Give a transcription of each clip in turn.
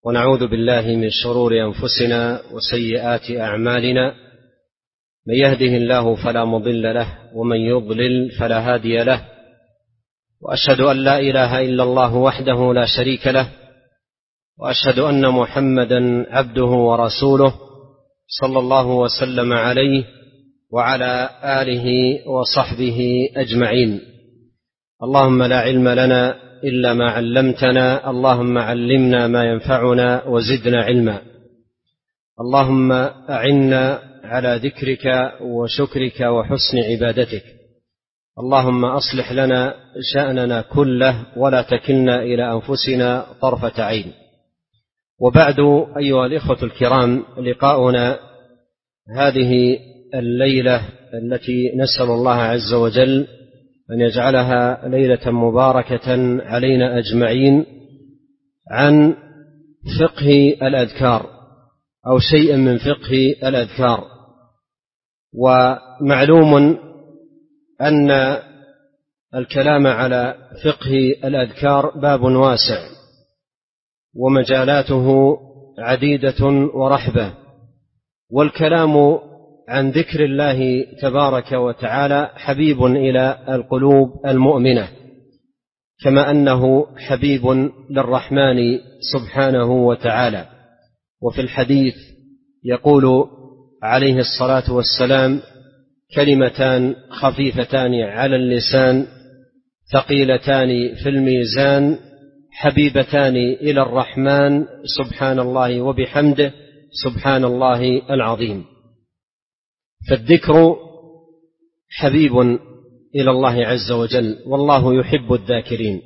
ونعوذ بالله من شرور أنفسنا وسيئات أعمالنا، من يهده الله فلا مضل له ومن يضلل فلا هادي له، وأشهد أن لا إله إلا الله وحده لا شريك له، وأشهد أن محمدا عبده ورسوله صلى الله وسلم عليه وعلى آله وصحبه أجمعين. اللهم لا علم لنا إلا ما علمتنا، اللهم علمنا ما ينفعنا وزدنا علما. اللهم أعنا على ذكرك وشكرك وحسن عبادتك. اللهم أصلح لنا شأننا كله ولا تكلنا إلى أنفسنا طرفة عين. وبعد، أيها الإخوة الكرام، لقاؤنا هذه الليلة التي نسأل الله عز وجل أن يجعلها ليلة مباركة علينا أجمعين، عن فقه الأذكار أو شيء من فقه الأذكار. ومعلوم أن الكلام على فقه الأذكار باب واسع ومجالاته عديدة ورحبة، والكلام عن ذكر الله تبارك وتعالى حبيب إلى القلوب المؤمنة، كما أنه حبيب للرحمن سبحانه وتعالى. وفي الحديث يقول عليه الصلاة والسلام: كلمتان خفيفتان على اللسان ثقيلتان في الميزان حبيبتان إلى الرحمن سبحان الله وبحمده سبحان الله العظيم. فالذكر حبيب إلى الله عز وجل، والله يحب الذاكرين.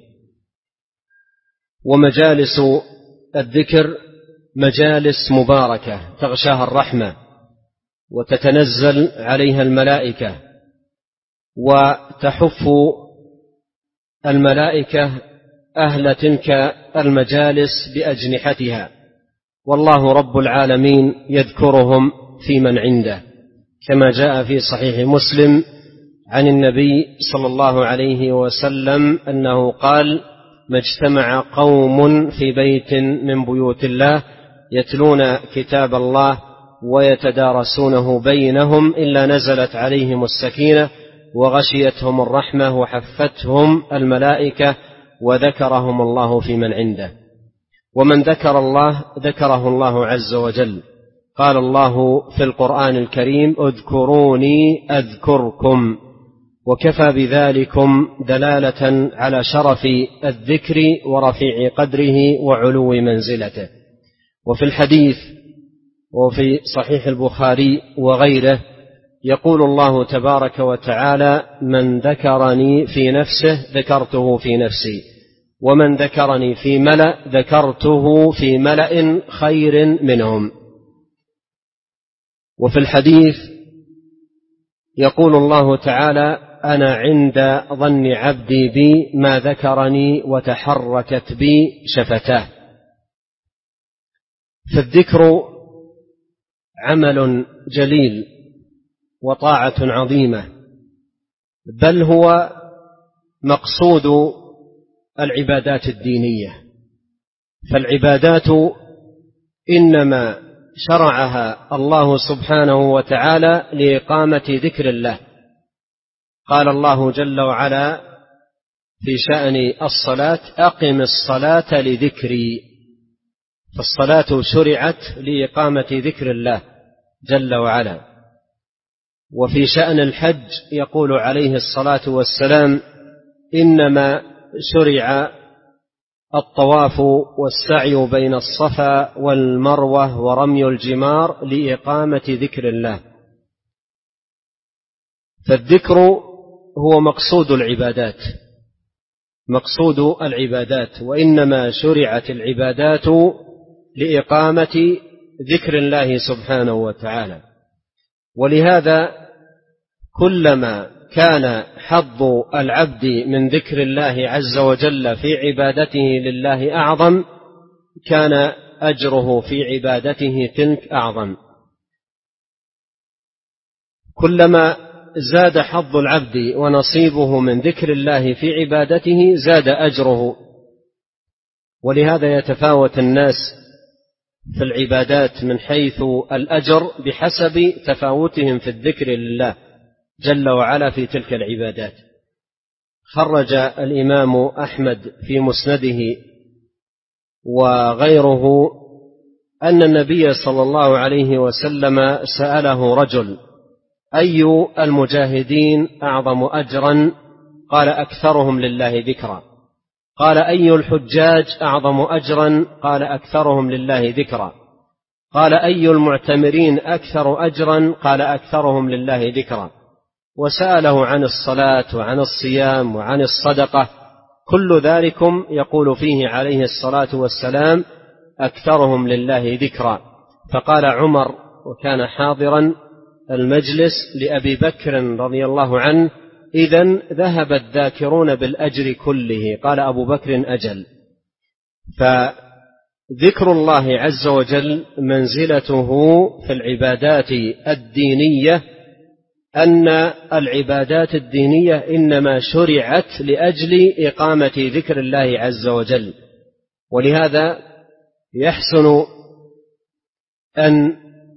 ومجالس الذكر مجالس مباركة تغشاها الرحمة وتتنزل عليها الملائكة، وتحف الملائكة أهل تلك المجالس بأجنحتها، والله رب العالمين يذكرهم في من عنده، كما جاء في صحيح مسلم عن النبي صلى الله عليه وسلم أنه قال: ما اجتمع قوم في بيت من بيوت الله يتلون كتاب الله ويتدارسونه بينهم إلا نزلت عليهم السكينة وغشيتهم الرحمة وحفتهم الملائكة وذكرهم الله في من عنده. ومن ذكر الله ذكره الله عز وجل. قال الله في القرآن الكريم: اذكروني أذكركم، وكفى بذلكم دلالة على شرف الذكر ورفيع قدره وعلو منزلته. وفي الحديث وفي صحيح البخاري وغيره يقول الله تبارك وتعالى: من ذكرني في نفسه ذكرته في نفسي، ومن ذكرني في ملأ ذكرته في ملأ خير منهم. وفي الحديث يقول الله تعالى: أنا عند ظن عبدي بي ما ذكرني وتحركت بي شفتاه. فالذكر عمل جليل وطاعة عظيمة، بل هو مقصود العبادات الدينية. فالعبادات إنما شرعها الله سبحانه وتعالى لإقامة ذكر الله. قال الله جل وعلا في شأن الصلاة: أقم الصلاة لذكري. فالصلاة شرعت لإقامة ذكر الله جل وعلا. وفي شأن الحج يقول عليه الصلاة والسلام: إنما شرع الطواف والسعي بين الصفا والمروة ورمي الجمار لإقامة ذكر الله. فالذكر هو مقصود العبادات، وإنما شرعت العبادات لإقامة ذكر الله سبحانه وتعالى. ولهذا كلما كان حظ العبد من ذكر الله عز وجل في عبادته لله أعظم، كان أجره في عبادته تلك أعظم. كلما زاد حظ العبد ونصيبه من ذكر الله في عبادته زاد أجره. ولهذا يتفاوت الناس في العبادات من حيث الأجر بحسب تفاوتهم في الذكر لله جل وعلا في تلك العبادات. خرج الإمام أحمد في مسنده وغيره أن النبي صلى الله عليه وسلم سأله رجل: أي المجاهدين أعظم أجرا؟ قال: أكثرهم لله ذكرا. قال: أي الحجاج أعظم أجرا؟ قال: أكثرهم لله ذكرا. قال: أي المعتمرين أكثر أجرا؟ قال: أكثرهم لله ذكرا. وسأله عن الصلاة وعن الصيام وعن الصدقة، كل ذلكم يقول فيه عليه الصلاة والسلام: أكثرهم لله ذكرا. فقال عمر وكان حاضرا المجلس لأبي بكر رضي الله عنه: إذن ذهب الذاكرون بالأجر كله. قال أبو بكر: أجل. فذكر الله عز وجل منزلته في العبادات الدينية أن العبادات الدينية إنما شرعت لأجل إقامة ذكر الله عز وجل، ولهذا يحسن أن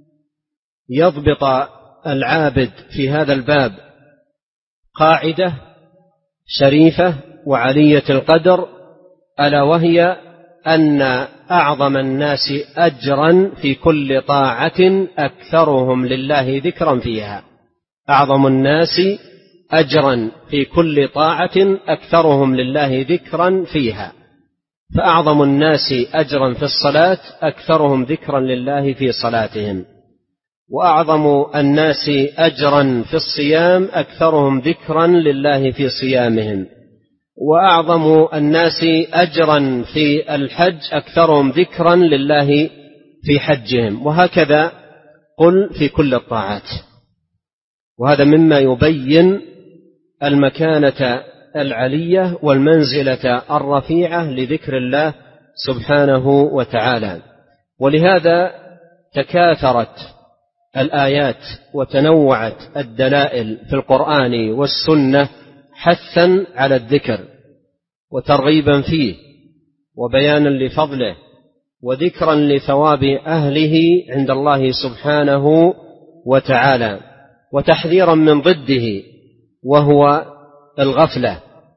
يضبط العابد في هذا الباب قاعدة شريفة وعالية القدر، ألا وهي أن أعظم الناس أجرا في كل طاعة أكثرهم لله ذكرا فيها. أعظم الناس أجرا في كل طاعة أكثرهم لله ذكرا فيها. فأعظم الناس أجرا في الصلاة أكثرهم ذكرا لله في صلاتهم، وأعظم الناس أجرا في الصيام أكثرهم ذكرا لله في صيامهم، وأعظم الناس أجرا في الحج أكثرهم ذكرا لله في حجهم، وهكذا قل في كل الطاعات. وهذا مما يبين المكانة العلية والمنزلة الرفيعة لذكر الله سبحانه وتعالى. ولهذا تكاثرت الآيات وتنوعت الدلائل في القرآن والسنة حثا على الذكر وترغيبا فيه وبيانا لفضله وذكرا لثواب أهله عند الله سبحانه وتعالى، وتحذيرا من ضده وهو الغفلة،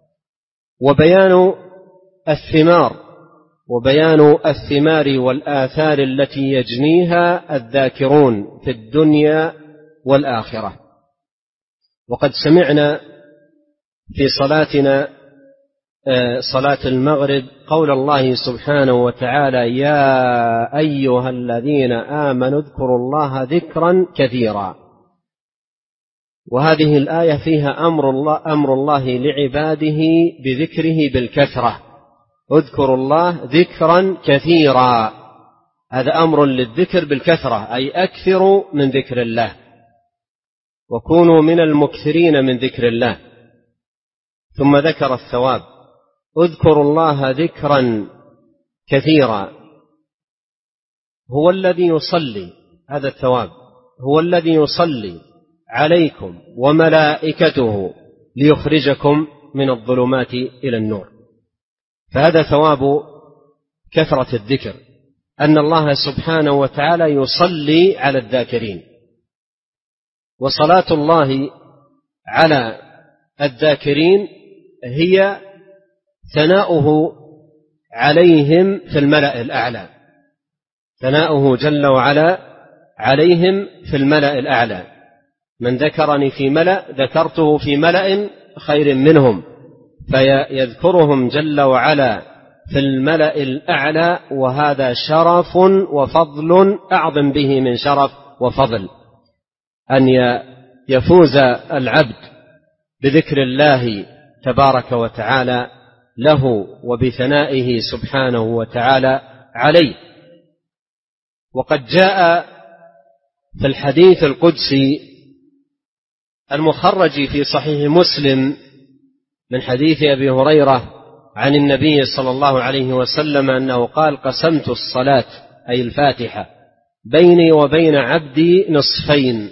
وبيان الثمار والآثار التي يجنيها الذاكرون في الدنيا والآخرة. وقد سمعنا في صلاتنا صلاة المغرب قول الله سبحانه وتعالى: يا أيها الذين آمنوا اذكروا الله ذكرا كثيرا. وهذه الآية فيها أمر الله لعباده بذكره بالكثرة. اذكروا الله ذكرا كثيرا، هذا أمر للذكر بالكثرة، أي أكثروا من ذكر الله وكونوا من المكثرين من ذكر الله. ثم ذكر الثواب: اذكروا الله ذكرا كثيرا. هو الذي يصلي، هذا الثواب، هو الذي يصلي عليكم وملائكته ليخرجكم من الظلمات إلى النور. فهذا ثواب كثرة الذكر، أن الله سبحانه وتعالى يصلي على الذاكرين. وصلاة الله على الذاكرين هي ثناؤه عليهم في الملأ الأعلى، ثناؤه جل وعلا عليهم في الملأ الأعلى. من ذكرني في ملأ ذكرته في ملأ خير منهم، فيذكرهم جل وعلا في الملأ الأعلى، وهذا شرف وفضل أعظم به من شرف وفضل أن يفوز العبد بذكر الله تبارك وتعالى له وبثنائه سبحانه وتعالى عليه. وقد جاء في الحديث القدسي المخرج في صحيح مسلم من حديث أبي هريرة عن النبي صلى الله عليه وسلم أنه قال: قسمت الصلاة أي الفاتحة بيني وبين عبدي نصفين،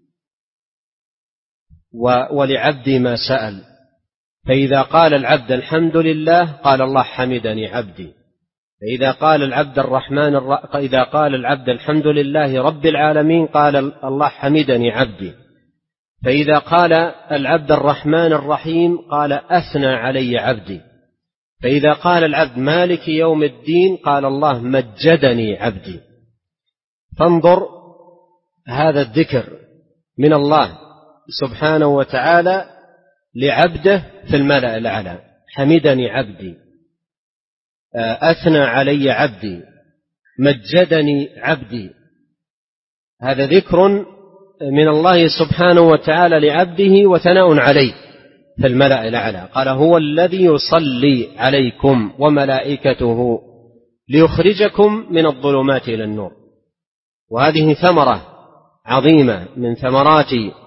ولعبدي ما سأل، فإذا قال العبد الحمد لله قال الله: حمدني عبدي. إذا قال العبد الحمد لله رب العالمين قال الله حمدني عبدي. فإذا قال العبد الرحمن الرحيم قال أثنى علي عبدي. فإذا قال العبد مالك يوم الدين قال الله مجدني عبدي. فانظر هذا الذكر من الله سبحانه وتعالى لعبده في الملأ الأعلى، حمدني عبدي، أثنى علي عبدي، مجدني عبدي. هذا ذكر من الله سبحانه وتعالى لعبده وثناء عليه في الملأ الأعلى. قال هو الذي يصلي عليكم وملائكته ليخرجكم من الظلمات إلى النور. وهذه ثمرة عظيمة من ثمرات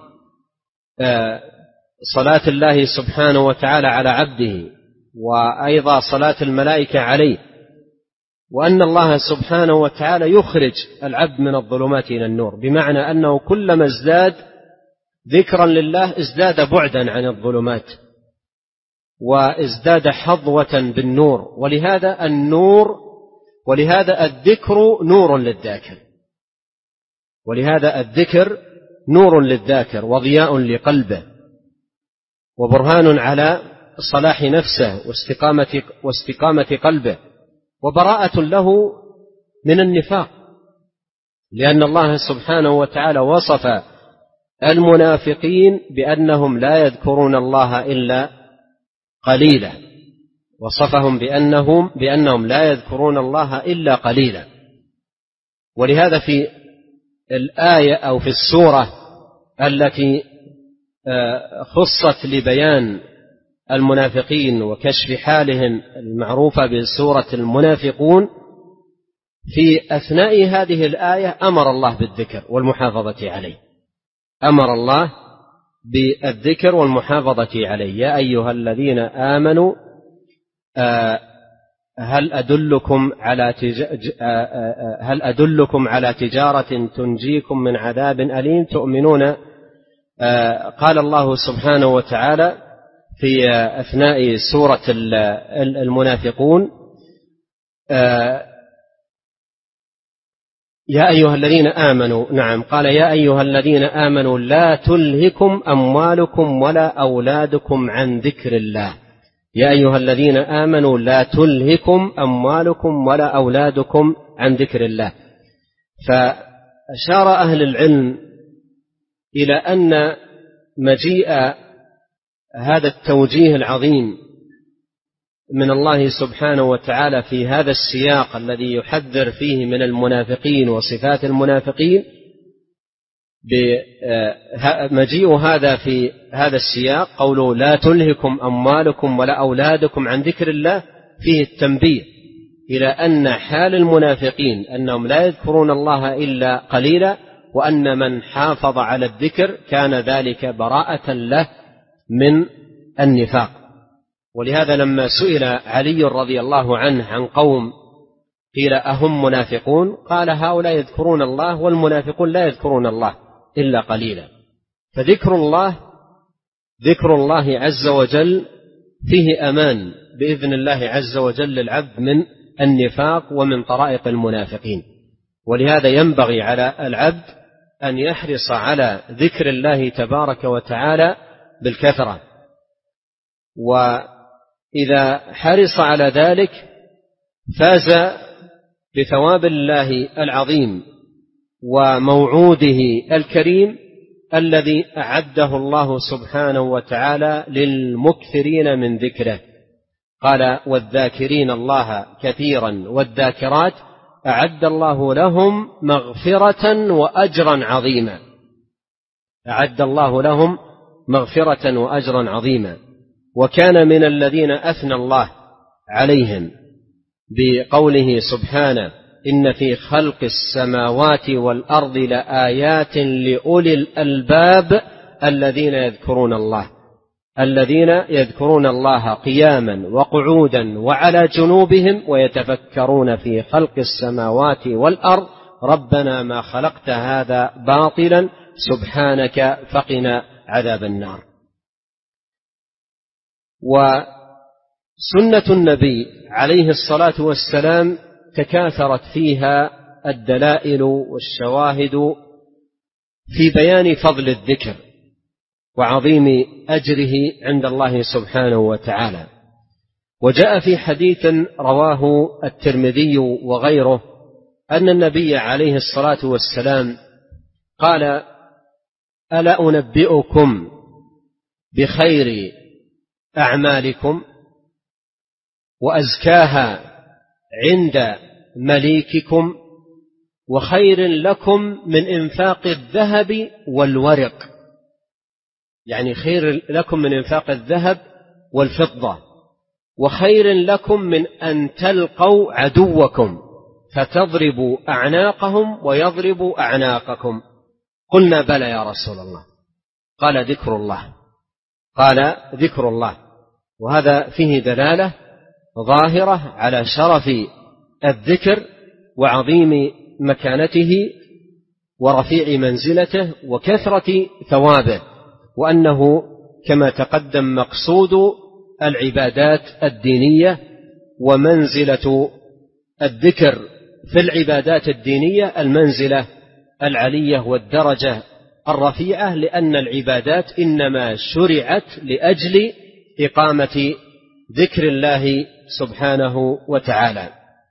صلاة الله سبحانه وتعالى على عبده، وأيضا صلاة الملائكة عليه، وأن الله سبحانه وتعالى يخرج العبد من الظلمات إلى النور، بمعنى أنه كلما ازداد ذكرا لله ازداد بعدا عن الظلمات وازداد حظوة بالنور. ولهذا الذكر نور للذاكر، ولهذا الذكر نور للذاكر وضياء لقلبه وبرهان على صلاح نفسه واستقامة قلبه وبراءة له من النفاق، لأن الله سبحانه وتعالى وصف المنافقين بأنهم لا يذكرون الله إلا قليلا، وصفهم بأنهم لا يذكرون الله إلا قليلا. ولهذا في الآية أو في السورة التي خصت لبيان المنافقين وكشف حالهم المعروفة بسورة المنافقون، في أثناء هذه الآية أمر الله بالذكر والمحافظة عليه، أمر الله بالذكر والمحافظة عليه. يا أيها الذين آمنوا هل أدلكم على تجارة تنجيكم من عذاب أليم تؤمنون. قال الله سبحانه وتعالى في أثناء سورة المنافقون يا أيها الذين آمنوا، نعم، قال يا أيها الذين آمنوا لا تلهكم أموالكم ولا أولادكم عن ذكر الله. يا أيها الذين آمنوا لا تلهكم أموالكم ولا أولادكم عن ذكر الله. فأشار أهل العلم إلى أن مجيء هذا التوجيه العظيم من الله سبحانه وتعالى في هذا السياق الذي يحذر فيه من المنافقين وصفات المنافقين، مجيء هذا في هذا السياق قوله لا تلهكم أموالكم ولا أولادكم عن ذكر الله، فيه التنبيه إلى أن حال المنافقين أنهم لا يذكرون الله إلا قليلا، وأن من حافظ على الذكر كان ذلك براءة له من النفاق. ولهذا لما سئل علي رضي الله عنه عن قوم قيل أهم منافقون، قال هؤلاء يذكرون الله والمنافقون لا يذكرون الله إلا قليلا. فذكر الله عز وجل فيه أمان بإذن الله عز وجل للعبد من النفاق ومن طرائق المنافقين. ولهذا ينبغي على العبد أن يحرص على ذكر الله تبارك وتعالى بالكثرة، وإذا حرص على ذلك فاز بثواب الله العظيم وموعوده الكريم الذي أعده الله سبحانه وتعالى للمكثرين من ذكره. قال والذاكرين الله كثيرا والذاكرات أعد الله لهم مغفرة وأجرا عظيما. أعد الله لهم مغفرة وأجرا عظيما. وكان من الذين أثنى الله عليهم بقوله سبحانه إن في خلق السماوات والأرض لآيات لأولي الألباب الذين يذكرون الله قياما وقعودا وعلى جنوبهم ويتفكرون في خلق السماوات والأرض ربنا ما خلقت هذا باطلا سبحانك فقنا عذاب النار. سنة النبي عليه الصلاة والسلام تكاثرت فيها الدلائل والشواهد في بيان فضل الذكر وعظيم أجره عند الله سبحانه وتعالى. وجاء في حديث رواه الترمذي وغيره أن النبي عليه الصلاة والسلام قال: ألا أنبئكم بخير أعمالكم وأزكاها عند مليككم وخير لكم من إنفاق الذهب والورق، يعني خير لكم من إنفاق الذهب والفضة، وخير لكم من أن تلقوا عدوكم فتضربوا أعناقهم ويضربوا أعناقكم. قلنا: بلى يا رسول الله. قال: ذكر الله. قال: ذكر الله. وهذا فيه دلالة ظاهرة على شرف الذكر وعظيم مكانته ورفيع منزلته وكثرة ثوابه، وأنه كما تقدم مقصود العبادات الدينية، ومنزلة الذكر في العبادات الدينية المنزلة العلية والدرجة الرفيعة، لأن العبادات إنما شرعت لأجل إقامة ذكر الله سبحانه وتعالى.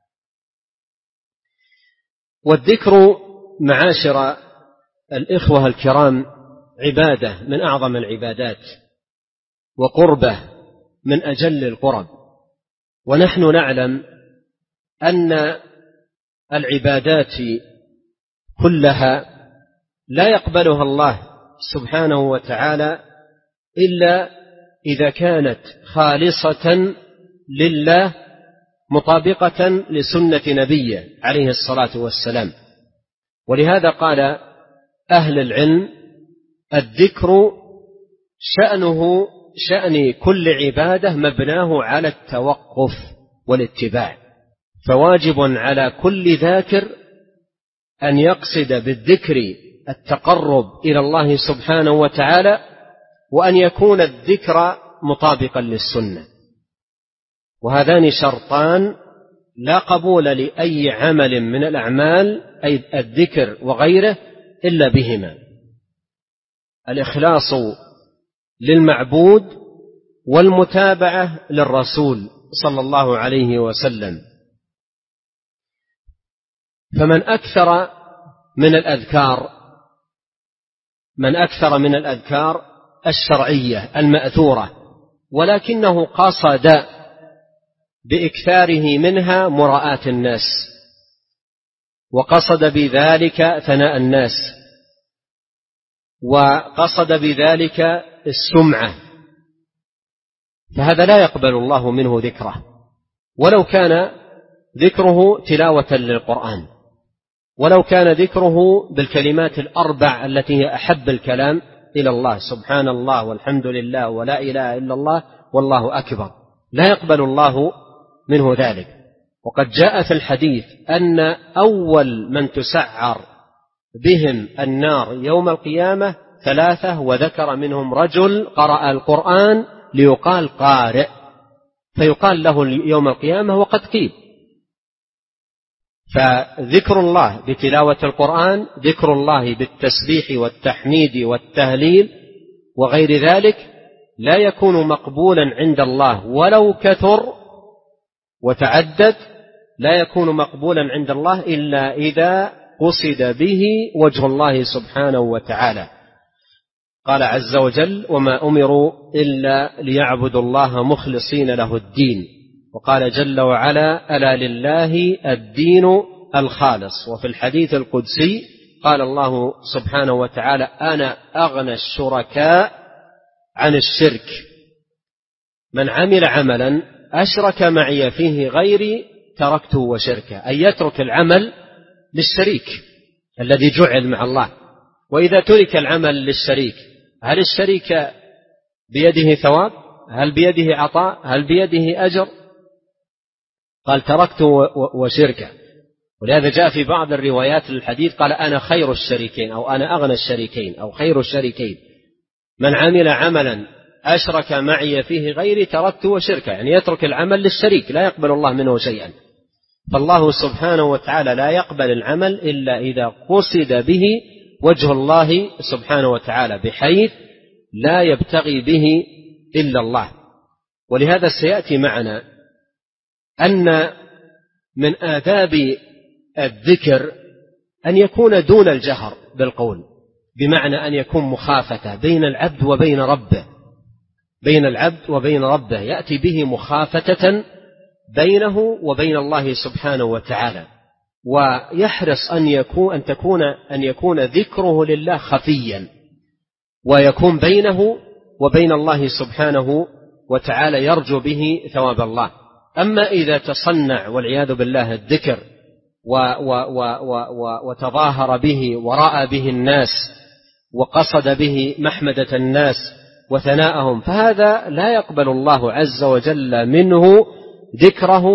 والذكر معاشر الإخوة الكرام عبادة من أعظم العبادات، وقربة من أجل القرب. ونحن نعلم أن العبادات كلها لا يقبلها الله سبحانه وتعالى إلا إذا كانت خالصة لله مطابقة لسنة نبيه عليه الصلاة والسلام. ولهذا قال أهل العلم: الذكر شأنه شأن كل عبادة مبناه على التوقف والاتباع، فواجب على كل ذاكر أن يقصد بالذكر التقرب إلى الله سبحانه وتعالى، وأن يكون الذكر مطابقا للسنة. وهذان شرطان لا قبول لأي عمل من الأعمال، أي الذكر وغيره، إلا بهما: الإخلاص للمعبود والمتابعة للرسول صلى الله عليه وسلم. فمن أكثر من الأذكار الشرعية المأثورة ولكنه قصد بإكثاره منها مراءة الناس، وقصد بذلك ثناء الناس، وقصد بذلك السمعة، فهذا لا يقبل الله منه ذكره، ولو كان ذكره تلاوة للقرآن، ولو كان ذكره بالكلمات الأربع التي هي أحب الكلام إلى الله: سبحان الله والحمد لله ولا إله إلا الله والله أكبر، لا يقبل الله منه ذلك. وقد جاء في الحديث أن أول من تسعر بهم النار يوم القيامة 3، وذكر منهم رجل قرأ القرآن ليقال قارئ، فيقال له يوم القيامة وقد قيل. فذكر الله بتلاوة القرآن، ذكر الله بالتسبيح والتحميد والتهليل وغير ذلك، لا يكون مقبولا عند الله ولو كثر وتعدد، لا يكون مقبولا عند الله إلا إذا قصد به وجه الله سبحانه وتعالى. قال عز وجل: وما أمروا إلا ليعبدوا الله مخلصين له الدين. وقال جل وعلا: ألا لله الدين الخالص. وفي الحديث القدسي قال الله سبحانه وتعالى: أنا أغنى الشركاء عن الشرك، من عمل عملا أشرك معي فيه غيري تركته وشركه، أي يترك العمل للشريك الذي جعل مع الله. وإذا ترك العمل للشريك، هل الشريك بيده ثواب؟ هل بيده عطاء؟ هل بيده أجر؟ قال: تركته وشركه. ولهذا جاء في بعض الروايات للحديث قال: أنا خير الشريكين، أو أنا أغنى الشريكين، أو خير الشريكين. من عمل عملا أشرك معي فيه غيري تركته وشركه، يعني يترك العمل للشريك، لا يقبل الله منه شيئا. فالله سبحانه وتعالى لا يقبل العمل إلا إذا قصد به وجه الله سبحانه وتعالى، بحيث لا يبتغي به إلا الله. ولهذا سيأتي معنا أن من آداب الذكر أن يكون دون الجهر بالقول، بمعنى أن يكون مخافة بين العبد وبين ربه، بين العبد وبين ربه، يأتي به مخافة بينه وبين الله سبحانه وتعالى، ويحرص أن يكون ذكره لله خفيا، ويكون بينه وبين الله سبحانه وتعالى يرجو به ثواب الله. أما إذا تصنع والعياذ بالله الذكر وتظاهر به ورأى به الناس وقصد به محمدة الناس وثناءهم، فهذا لا يقبل الله عز وجل منه ذكره،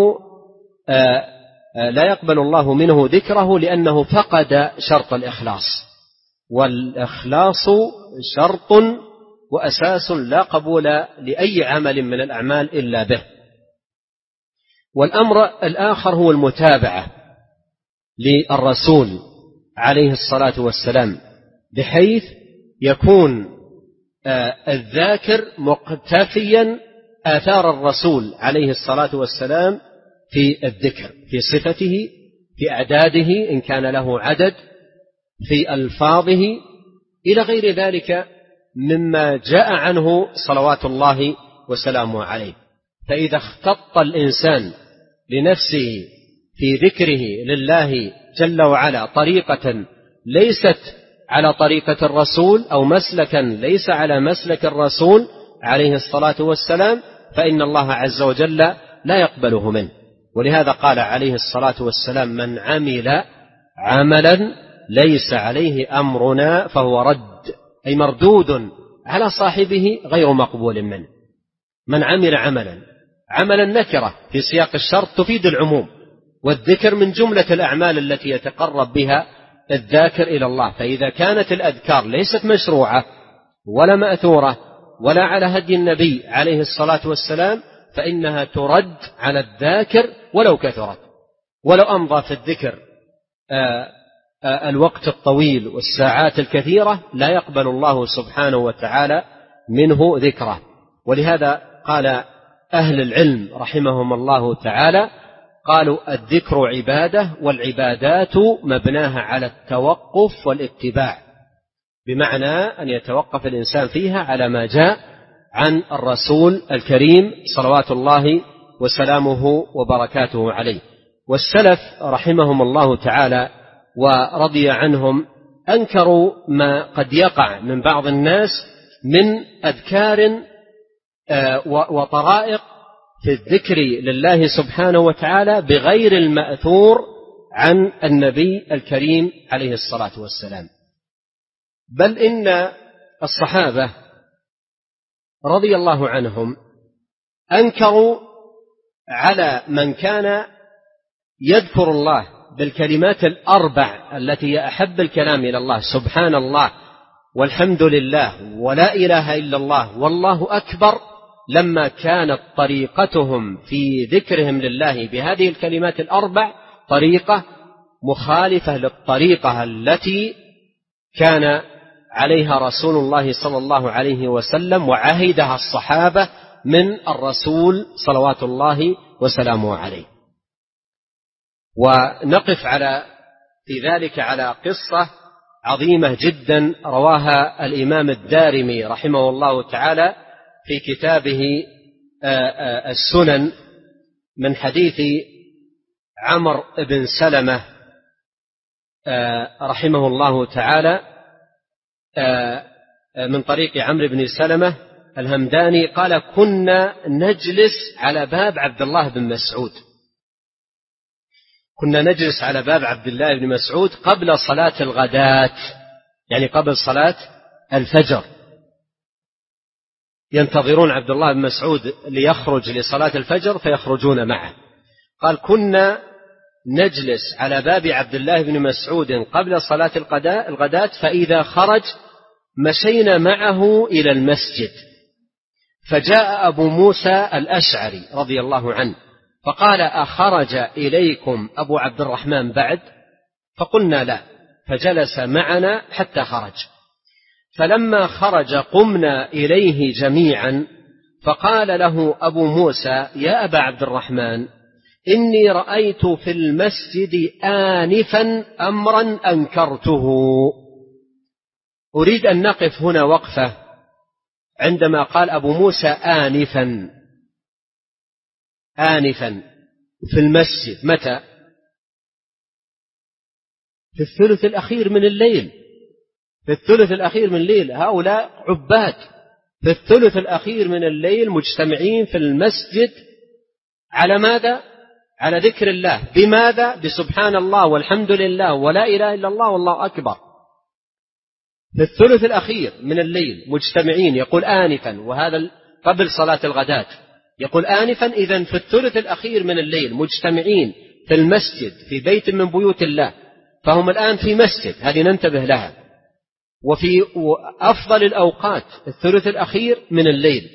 لا يقبل الله منه ذكره، لأنه فقد شرط الإخلاص، والإخلاص شرط وأساس لا قبول لأي عمل من الأعمال إلا به. والأمر الآخر هو المتابعة للرسول عليه الصلاة والسلام، بحيث يكون الذاكر مقتفيا آثار الرسول عليه الصلاة والسلام في الذكر، في صفته، في أعداده إن كان له عدد، في ألفاظه، إلى غير ذلك مما جاء عنه صلوات الله وسلامه عليه. فإذا اختط الإنسان لنفسه في ذكره لله جل وعلا طريقة ليست على طريقة الرسول، أو مسلكا ليس على مسلك الرسول عليه الصلاة والسلام، فإن الله عز وجل لا يقبله منه. ولهذا قال عليه الصلاة والسلام: من عمل عملا ليس عليه أمرنا فهو رد، أي مردود على صاحبه غير مقبول منه. من عمل عملا نكرة في سياق الشرط تفيد العموم، والذكر من جملة الأعمال التي يتقرب بها الذاكر إلى الله. فإذا كانت الأذكار ليست مشروعة ولا مأثورة ولا على هدي النبي عليه الصلاة والسلام، فإنها ترد على الذاكر ولو كثرت، ولو أمضى في الذكر الوقت الطويل والساعات الكثيرة، لا يقبل الله سبحانه وتعالى منه ذكره. ولهذا قال أهل العلم رحمهم الله تعالى، قالوا: الذكر عبادة، والعبادات مبناها على التوقف والاتباع، بمعنى أن يتوقف الإنسان فيها على ما جاء عن الرسول الكريم صلوات الله وسلامه وبركاته عليه. والسلف رحمهم الله تعالى ورضي عنهم أنكروا ما قد يقع من بعض الناس من أذكار وطرائق في الذكر لله سبحانه وتعالى بغير المأثور عن النبي الكريم عليه الصلاة والسلام. بل إن الصحابة رضي الله عنهم أنكروا على من كان يذكر الله بالكلمات الأربع التي هي أحب الكلام إلى الله: سبحان الله والحمد لله ولا إله إلا الله والله أكبر، لما كانت طريقتهم في ذكرهم لله بهذه الكلمات الأربع طريقة مخالفة للطريقة التي كان عليها رسول الله صلى الله عليه وسلم وعهدها الصحابة من الرسول صلوات الله وسلامه عليه. ونقف في ذلك على قصة عظيمة جدا رواها الإمام الدارمي رحمه الله تعالى في كتابه السنن من حديث عمرو بن سلمة رحمه الله تعالى، من طريق عمرو بن سلمة الهمداني قال: كنا نجلس على باب عبد الله بن مسعود، كنا نجلس على باب عبد الله بن مسعود قبل صلاة الغداة، يعني قبل صلاة الفجر، ينتظرون عبد الله بن مسعود ليخرج لصلاة الفجر فيخرجون معه. قال: كنا نجلس على باب عبد الله بن مسعود قبل صلاة الغداة، فإذا خرج مشينا معه إلى المسجد فجاء أبو موسى الأشعري رضي الله عنه فقال: أخرج إليكم أبو عبد الرحمن بعد؟ فقلنا: لا. فجلس معنا حتى خرج. فلما خرج قمنا إليه جميعا فقال له أبو موسى: يا أبا عبد الرحمن، إني رأيت في المسجد آنفا أمرا أنكرته. أريد أن نقف هنا وقفة عندما قال أبو موسى آنفا. آنفا في المسجد متى؟ في الثلث الأخير من الليل. في الثلث الأخير من الليل. هؤلاء عباد في الثلث الأخير من الليل مجتمعين في المسجد على ماذا؟ على ذكر الله. بماذا؟ بسبحان الله والحمد لله ولا إله إلا الله والله أكبر. في الثلث الأخير من الليل مجتمعين. يقول آنفا، وهذا قبل صلاة الغداة. يقول آنفا، إذن في الثلث الأخير من الليل مجتمعين في المسجد في بيت من بيوت الله، فهم الآن في مسجد، هذه ننتبه لها. وفي أفضل الأوقات الثلث الأخير من الليل.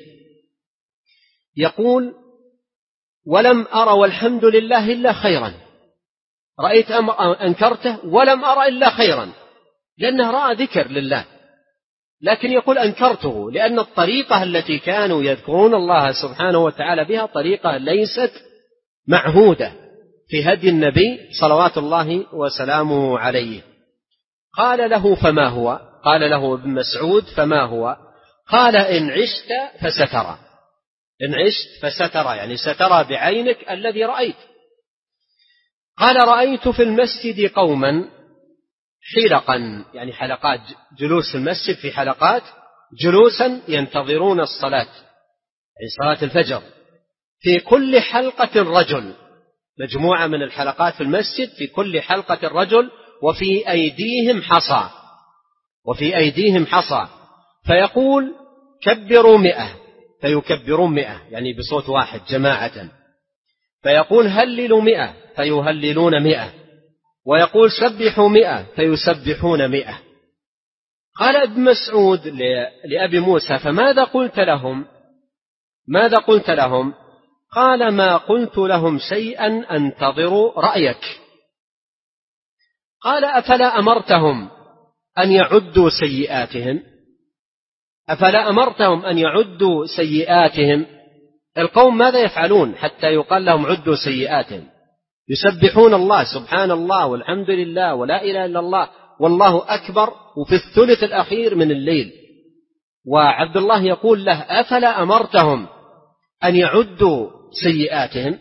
يقول: ولم أرى والحمد لله إلا خيرا. رأيت أنكرته ولم أرى إلا خيرا، لأنه رأى ذكر لله. لكن يقول أنكرته لأن الطريقة التي كانوا يذكرون الله سبحانه وتعالى بها طريقة ليست معهودة في هدي النبي صلوات الله وسلامه عليه. قال له: فما هو؟ قال له ابن مسعود: فما هو؟ قال: إن عشت فسترى. إن عشت فسترى، يعني سترى بعينك الذي رأيت. قال: رأيت في المسجد قوما حلقا، يعني حلقات، جلوس في المسجد في حلقات، جلوسا ينتظرون الصلاة، يعني صلاة الفجر. في كل حلقة رجل، مجموعة من الحلقات في المسجد، في كل حلقة رجل، وفي أيديهم حصى، وفي أيديهم حصى. فيقول: كبروا 100، فيكبرون 100، يعني بصوت واحد جماعة. فيقول: هللوا 100، فيهللون 100. ويقول: سبحوا 100، فيسبحون 100. قال ابن مسعود لأبي موسى: فماذا قلت لهم؟ ماذا قلت لهم؟ قال: ما قلت لهم شيئا أنتظر رأيك. قال: أفلا أمرتهم أن يعدوا سيئاتهم؟ أفلا أمرتهم أن يعدوا سيئاتهم؟ القوم ماذا يفعلون حتى يقال لهم عدوا سيئاتهم؟ يسبحون الله، سبحان الله والحمد لله ولا إله إلا الله والله أكبر، وفي الثلث الأخير من الليل. وعبد الله يقول له: أفلا أمرتهم أن يعدوا سيئاتهم؟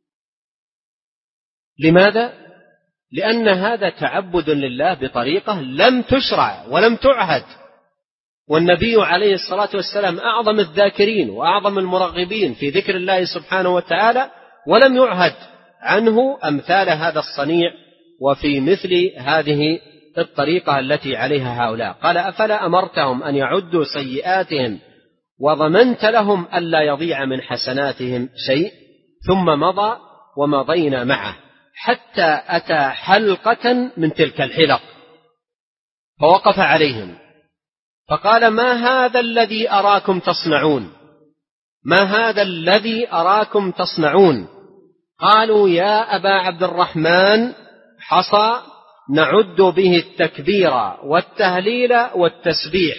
لماذا؟ لأن هذا تعبد لله بطريقة لم تشرع ولم تعهد. والنبي عليه الصلاة والسلام أعظم الذاكرين وأعظم المرغبين في ذكر الله سبحانه وتعالى، ولم يعهد عنه أمثال هذا الصنيع وفي مثل هذه الطريقة التي عليها هؤلاء. قال: أفلا أمرتهم أن يعدوا سيئاتهم وضمنت لهم ألا يضيع من حسناتهم شيء؟ ثم مضى ومضينا معه حتى أتى حلقة من تلك الحلق فوقف عليهم فقال: ما هذا الذي أراكم تصنعون؟ ما هذا الذي أراكم تصنعون؟ قالوا: يا أبا عبد الرحمن، حصى نعد به التكبير والتهليل والتسبيح.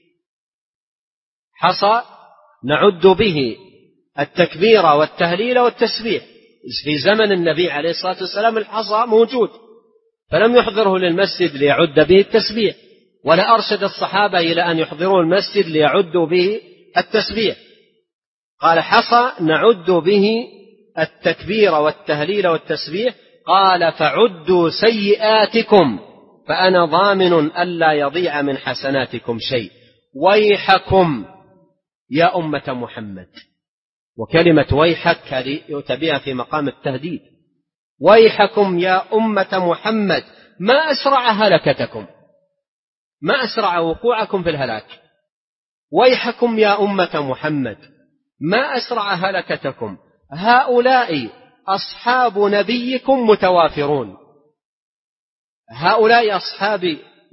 حصى نعد به التكبير والتهليل والتسبيح. في زمن النبي عليه الصلاة والسلام الحصى موجود، فلم يحضره للمسجد ليعد به التسبيح، ولا أرشد الصحابة إلى أن يحضروا المسجد ليعدوا به التسبيح. قال: حصى نعد به التكبير والتهليل والتسبيح. قال: فعدوا سيئاتكم فأنا ضامن ألا يضيع من حسناتكم شيء. ويحكم يا أمة محمد. وكلمة ويحك هذه يؤتى بها في مقام التهديد. ويحكم يا أمة محمد، ما أسرع هلكتكم، ما أسرع وقوعكم في الهلاك. ويحكم يا أمة محمد، ما أسرع هلكتكم، هؤلاء أصحاب نبيكم متوافرون. هؤلاء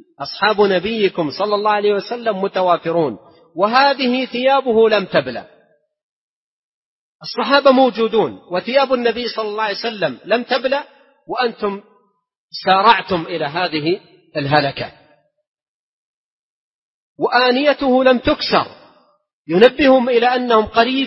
أصحاب نبيكم صلى الله عليه وسلم متوافرون، وهذه ثيابه لم تبلى. الصحابة موجودون وثياب النبي صلى الله عليه وسلم لم تبلى وأنتم سارعتم إلى هذه الهلكة، وآنيته لم تكسر، ينبههم إلى أنهم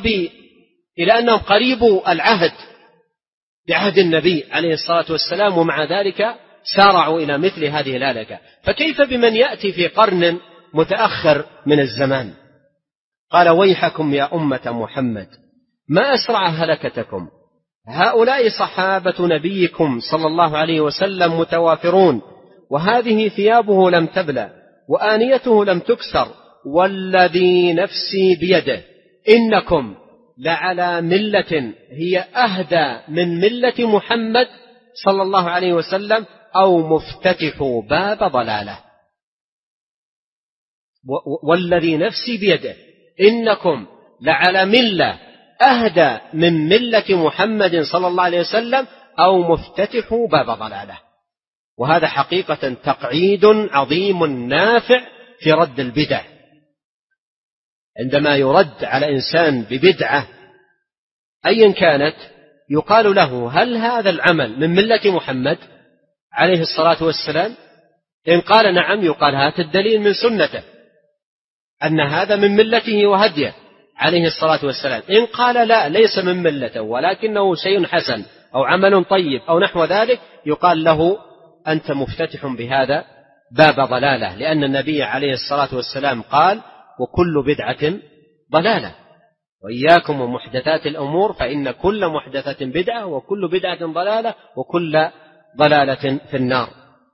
قريبو العهد بعهد النبي عليه الصلاة والسلام، ومع ذلك سارعوا إلى مثل هذه الهلكة. فكيف بمن يأتي في قرن متأخر من الزمان؟ قال ويحكم يا أمة محمد ما أسرع هلكتكم، هؤلاء صحابة نبيكم صلى الله عليه وسلم متوافرون، وهذه ثيابه لم تبلى وآنيته لم تكسر، والذي نفسي بيده إنكم لعلى ملة هي أهدى من ملة محمد صلى الله عليه وسلم أو مفتتح باب ضلاله. والذي نفسي بيده إنكم لعلى ملة أهدى من ملة محمد صلى الله عليه وسلم أو مفتتح باب ضلاله. وهذا حقيقة تقعيد عظيم نافع في رد البدع. عندما يرد على إنسان ببدعة أيا كانت يقال له هل هذا العمل من ملة محمد عليه الصلاة والسلام؟ إن قال نعم يقال هات الدليل من سنته أن هذا من ملته وهديه عليه الصلاة والسلام. إن قال لا ليس من ملته ولكنه شيء حسن أو عمل طيب أو نحو ذلك يقال له أنت مفتتح بهذا باب ضلالة، لأن النبي عليه الصلاة والسلام قال وكل بدعة ضلالة وإياكم ومحدثات الأمور فإن كل محدثة بدعة وكل بدعة ضلالة وكل ضلالة في النار.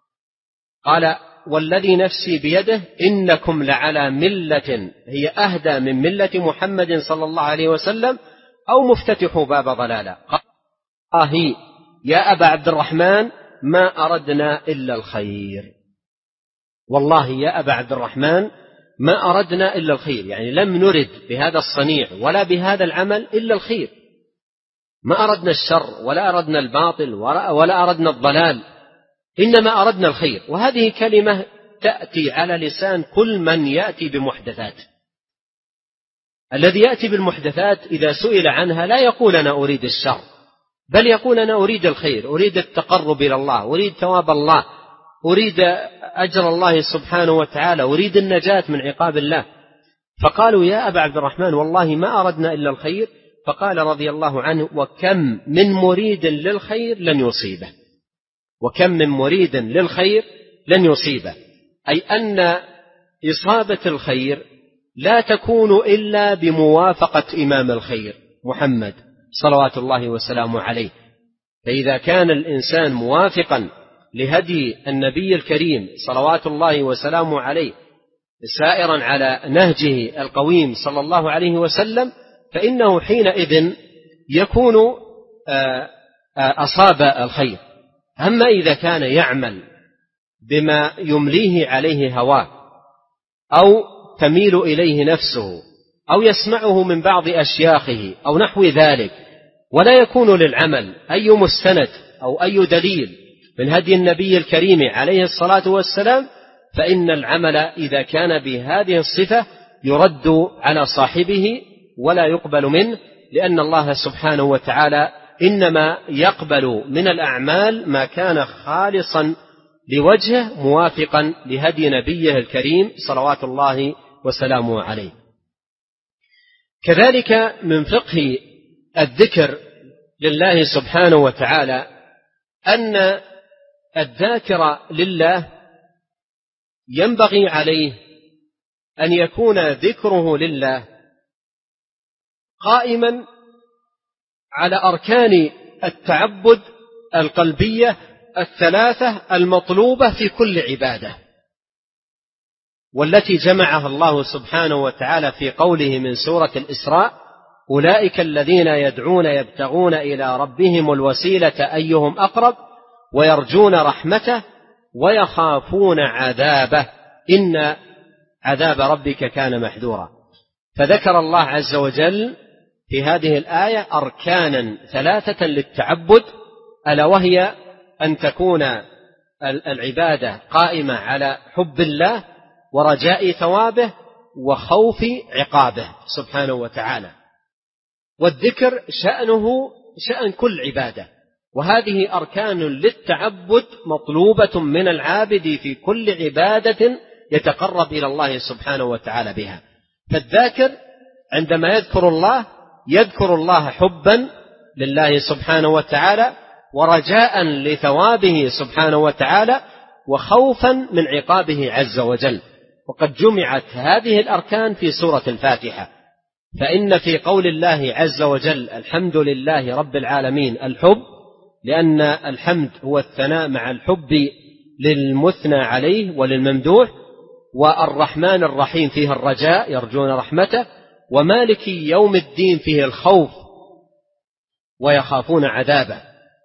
قال والذي نفسي بيده إنكم لعلى ملة هي أهدى من ملة محمد صلى الله عليه وسلم أو مفتتح باب ضلالة. قال يا أبا عبد الرحمن ما أردنا إلا الخير، والله يا أبا عبد الرحمن ما أردنا إلا الخير، يعني لم نرد بهذا الصنيع ولا بهذا العمل إلا الخير، ما أردنا الشر ولا أردنا الباطل ولا أردنا الضلال، إنما أردنا الخير. وهذه كلمة تأتي على لسان كل من يأتي بمحدثات. الذي يأتي بالمحدثات إذا سئل عنها لا يقول أنا أريد الشر، بل يقول أنا أريد الخير، أريد التقرب إلى الله، أريد ثواب الله، أريد أجر الله سبحانه وتعالى، أريد النجاة من عقاب الله. فقالوا يا أبا عبد الرحمن والله ما أردنا إلا الخير. فقال رضي الله عنه وكم من مريد للخير لن يصيبه، وكم من مريد للخير لن يصيبه، أي أن إصابة الخير لا تكون إلا بموافقة إمام الخير محمد صلوات الله وسلامه عليه. فإذا كان الإنسان موافقا لهدي النبي الكريم صلوات الله وسلامه عليه سائرا على نهجه القويم صلى الله عليه وسلم فإنه حينئذ يكون أصاب الخير. أما إذا كان يعمل بما يمليه عليه هواه أو تميل إليه نفسه أو يسمعه من بعض أشياخه أو نحو ذلك ولا يكون للعمل أي مستند أو أي دليل من هدي النبي الكريم عليه الصلاة والسلام فإن العمل إذا كان بهذه الصفة يرد على صاحبه ولا يقبل منه، لأن الله سبحانه وتعالى إنما يقبل من الأعمال ما كان خالصا لوجهه موافقا لهدي نبيه الكريم صلوات الله وسلامه عليه. كذلك من فقه الذكر لله سبحانه وتعالى أن الذاكر لله ينبغي عليه أن يكون ذكره لله قائما على أركان التعبد القلبية الثلاثة المطلوبة في كل عبادة، والتي جمعها الله سبحانه وتعالى في قوله من سورة الإسراء أولئك الذين يدعون يبتغون إلى ربهم الوسيلة أيهم أقرب ويرجون رحمته ويخافون عذابه إن عذاب ربك كان محذورا. فذكر الله عز وجل في هذه الآية أركانا ثلاثة للتعبد، ألا وهي أن تكون العبادة قائمة على حب الله ورجاء ثوابه وخوف عقابه سبحانه وتعالى. والذكر شأنه شأن كل عبادة، وهذه أركان للتعبد مطلوبة من العابد في كل عبادة يتقرب إلى الله سبحانه وتعالى بها. فالذاكر عندما يذكر الله حبا لله سبحانه وتعالى، ورجاء لثوابه سبحانه وتعالى، وخوفا من عقابه عز وجل. وقد جمعت هذه الأركان في سورة الفاتحة، فإن في قول الله عز وجل الحمد لله رب العالمين الحب، لأن الحمد هو الثناء مع الحب للمثنى عليه وللممدوح، والرحمن الرحيم فيه الرجاء يرجون رحمته، ومالك يوم الدين فيه الخوف ويخافون عذابه.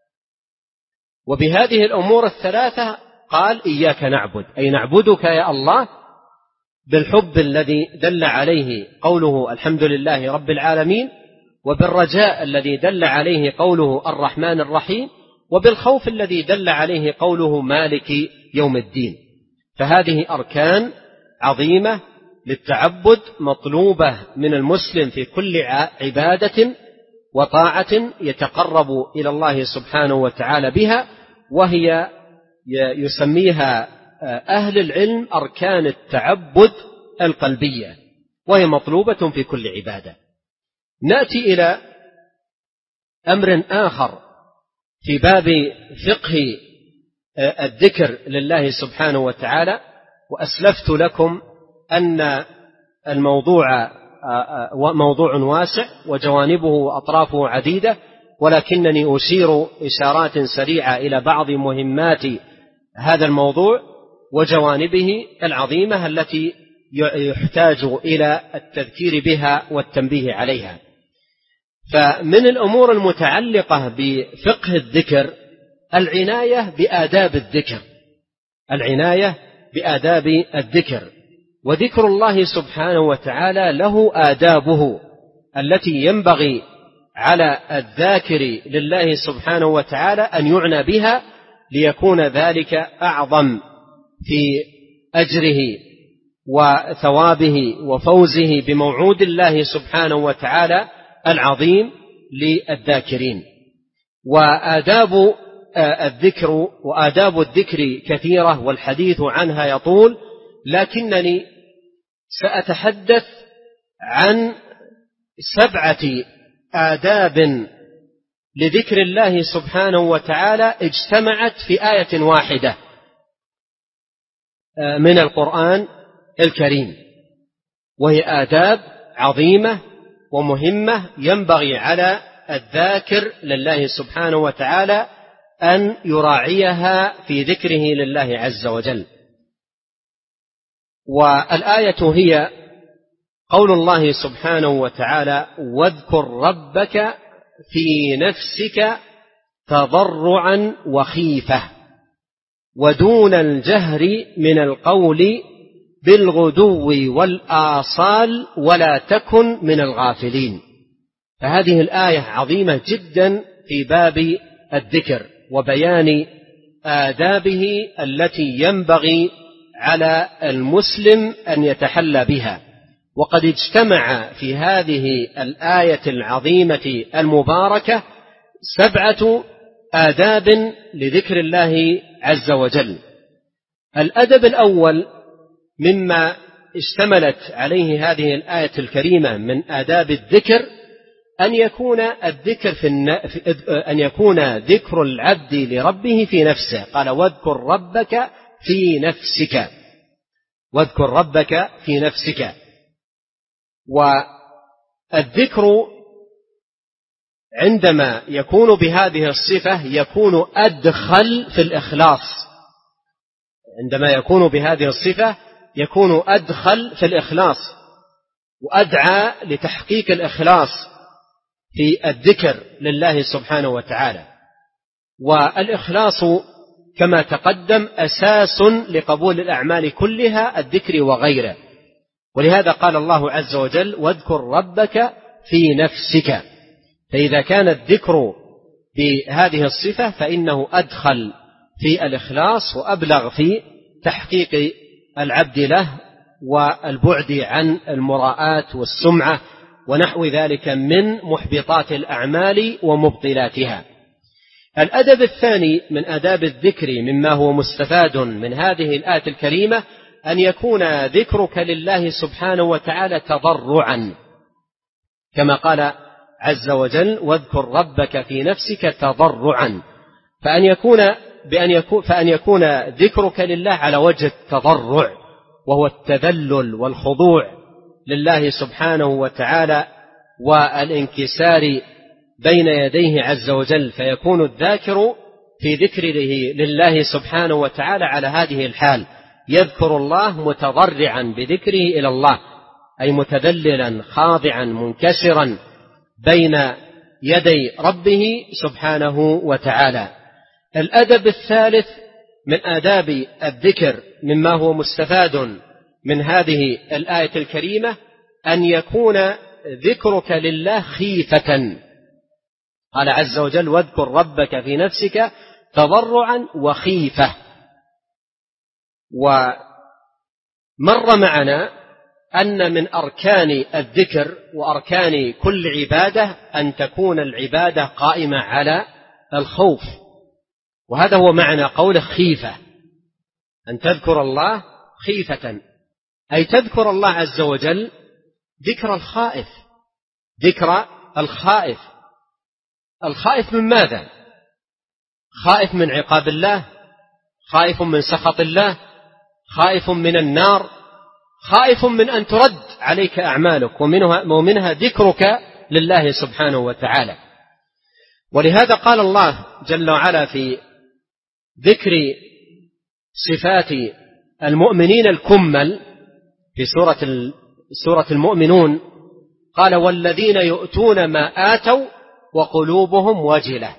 وبهذه الأمور الثلاثة قال إياك نعبد، أي نعبدك يا الله بالحب الذي دل عليه قوله الحمد لله رب العالمين، وبالرجاء الذي دل عليه قوله الرحمن الرحيم، وبالخوف الذي دل عليه قوله مالك يوم الدين. فهذه أركان عظيمة للتعبد مطلوبة من المسلم في كل عبادة وطاعة يتقرب إلى الله سبحانه وتعالى بها، وهي يسميها أهل العلم أركان التعبد القلبية، وهي مطلوبة في كل عبادة. نأتي إلى أمر آخر في باب فقه الذكر لله سبحانه وتعالى، وأسلفت لكم أن الموضوع موضوع واسع وجوانبه وأطرافه عديدة، ولكنني أشير إشارات سريعة إلى بعض مهمات هذا الموضوع وجوانبه العظيمة التي يحتاج إلى التذكير بها والتنبيه عليها. فمن الأمور المتعلقة بفقه الذكر العناية بآداب الذكر، وذكر الله سبحانه وتعالى له آدابه التي ينبغي على الذاكر لله سبحانه وتعالى أن يعنى بها، ليكون ذلك أعظم في أجره وثوابه وفوزه بموعود الله سبحانه وتعالى العظيم للذاكرين. وآداب الذكر كثيرة والحديث عنها يطول، لكنني سأتحدث عن 7 آداب لذكر الله سبحانه وتعالى اجتمعت في آية واحدة من القرآن الكريم، وهي آداب عظيمة ومهمة ينبغي على الذاكر لله سبحانه وتعالى أن يراعيها في ذكره لله عز وجل. والآية هي قول الله سبحانه وتعالى واذكر ربك في نفسك تضرعا وخيفة ودون الجهر من القول بالغدو والآصال ولا تكن من الغافلين. فهذه الآية عظيمة جدا في باب الذكر وبيان آدابه التي ينبغي على المسلم أن يتحلى بها. وقد اجتمع في هذه الآية العظيمة المباركة 7 آداب لذكر الله عز وجل. الأدب الأول مما اشتملت عليه هذه الآية الكريمة من آداب الذكر أن يكون ذكر العبد لربه في نفسه. قال واذكر ربك في نفسك، واذكر ربك في نفسك. والذكر عندما يكون بهذه الصفة يكون أدخل في الإخلاص، عندما يكون بهذه الصفة يكون أدخل في الإخلاص وأدعى لتحقيق الإخلاص في الذكر لله سبحانه وتعالى. والإخلاص كما تقدم أساس لقبول الأعمال كلها، الذكر وغيره. ولهذا قال الله عز وجل واذكر ربك في نفسك. فإذا كان الذكر بهذه الصفة فإنه أدخل في الإخلاص وأبلغ في تحقيق العبد له والبعد عن المراءات والسمعة ونحو ذلك من محبطات الأعمال ومبطلاتها. الأدب الثاني من آداب الذكر مما هو مستفاد من هذه الآية الكريمة أن يكون ذكرك لله سبحانه وتعالى تضرعا، كما قال عز وجل: واذكر ربك في نفسك تضرعا، فأن يكون ذكرك لله على وجه التضرع، وهو التذلل والخضوع لله سبحانه وتعالى والانكسار بين يديه عز وجل، فيكون الذاكر في ذكره لله سبحانه وتعالى على هذه الحال، يذكر الله متضرعا بذكره إلى الله، أي متذللا خاضعا منكسرا بين يدي ربه سبحانه وتعالى. الأدب الثالث من آداب الذكر مما هو مستفاد من هذه الآية الكريمة أن يكون ذكرك لله خيفة. قال عز وجل: واذكر ربك في نفسك تضرعا وخيفة. ومر معنا أن من أركان الذكر وأركان كل عبادة أن تكون العبادة قائمة على الخوف، وهذا هو معنى قوله خيفة، أن تذكر الله خيفة، أي تذكر الله عز وجل ذكر الخائف. ذكر الخائف. الخائف من ماذا؟ خائف من عقاب الله، خائف من سخط الله، خائف من النار، خائف من أن ترد عليك أعمالك، ومنها ذكرك لله سبحانه وتعالى. ولهذا قال الله جل وعلا في ذكر صفات المؤمنين الكمل في سورة المؤمنون، قال: والذين يؤتون ما آتوا وقلوبهم وجلة.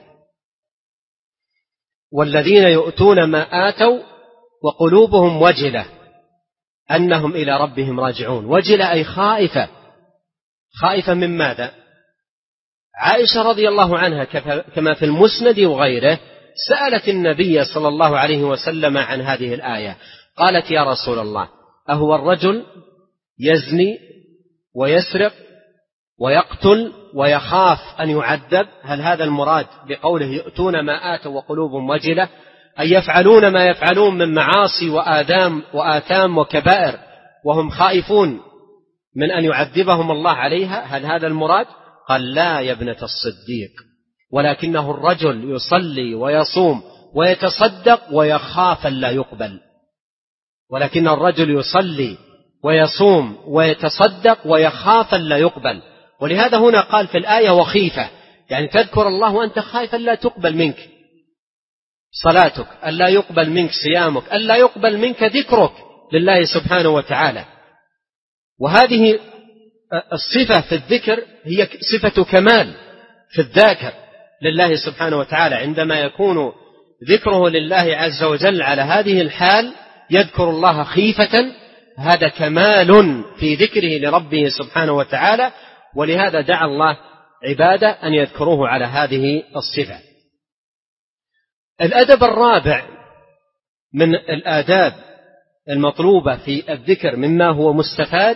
والذين يؤتون ما آتوا وقلوبهم وجلة أنهم إلى ربهم راجعون. وجلة أي خائفة. خائفة من ماذا؟ عائشة رضي الله عنها كما في المسند وغيره سألت النبي صلى الله عليه وسلم عن هذه الآية، قالت: يا رسول الله، أهو الرجل يزني ويسرق ويقتل ويخاف أن يعذب؟ هل هذا المراد بقوله يؤتون ما آتوا وقلوبهم وجلة، أن يفعلون ما يفعلون من معاصي وآثام وكبائر وهم خائفون من أن يعذبهم الله عليها؟ هل هذا المراد؟ قال: لا يا ابنة الصديق، ولكنه الرجل يصلي ويصوم ويتصدق ويخاف لا يقبل. ولكن الرجل يصلي ويصوم ويتصدق ويخاف لا يقبل. ولهذا هنا قال في الآية وخيفة، يعني تذكر الله وأنت خايف ألا تقبل منك صلاتك، ألا يقبل منك صيامك، ألا يقبل منك ذكرك لله سبحانه وتعالى. وهذه الصفة في الذكر هي صفة كمال في الذاكر لله سبحانه وتعالى، عندما يكون ذكره لله عز وجل على هذه الحال، يذكر الله خيفة، هذا كمال في ذكره لربه سبحانه وتعالى. ولهذا دعا الله عباده أن يذكروه على هذه الصفة. الأدب الرابع من الآداب المطلوبة في الذكر مما هو مستفاد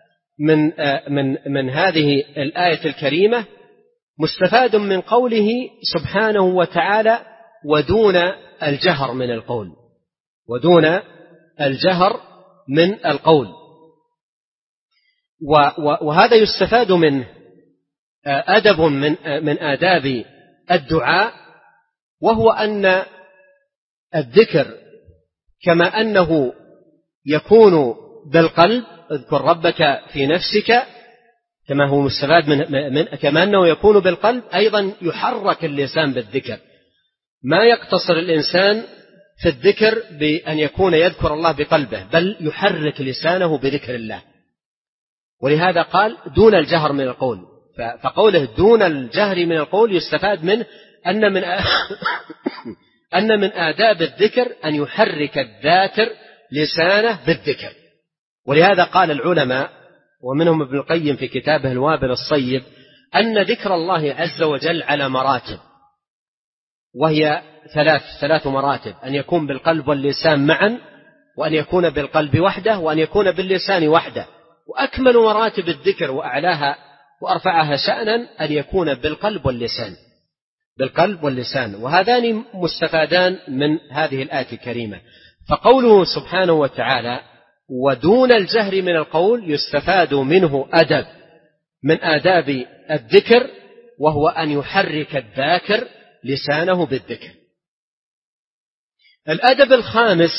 من هذه الآية الكريمة، مستفاد من قوله سبحانه وتعالى: ودون الجهر من القول. ودون الجهر من القول. وهذا يستفاد منه أدب من آداب الدعاء، وهو أن الذكر كما أنه يكون بالقلب، اذكر ربك في نفسك، كما هو مستفاد كما أنه يكون بالقلب، أيضا يحرك اللسان بالذكر. ما يقتصر الإنسان في الذكر بأن يكون يذكر الله بقلبه، بل يحرك لسانه بذكر الله. ولهذا قال: دون الجهر من القول. فقوله دون الجهر من القول يستفاد منه أن من آداب الذكر أن يحرك الذاكر لسانه بالذكر. ولهذا قال العلماء ومنهم ابن القيم في كتابه الوابل الصيب أن ذكر الله عز وجل على مراتب، وهي ثلاث مراتب: أن يكون بالقلب واللسان معا، وأن يكون بالقلب وحده، وأن يكون باللسان وحده. وأكمل مراتب الذكر وأعلاها وأرفعها شأنا أن يكون بالقلب واللسان، بالقلب واللسان، وهذان مستفادان من هذه الآية الكريمة. فقوله سبحانه وتعالى ودون الجهر من القول يستفاد منه أدب من آداب الذكر، وهو أن يحرك الذاكر لسانه بالذكر. الأدب الخامس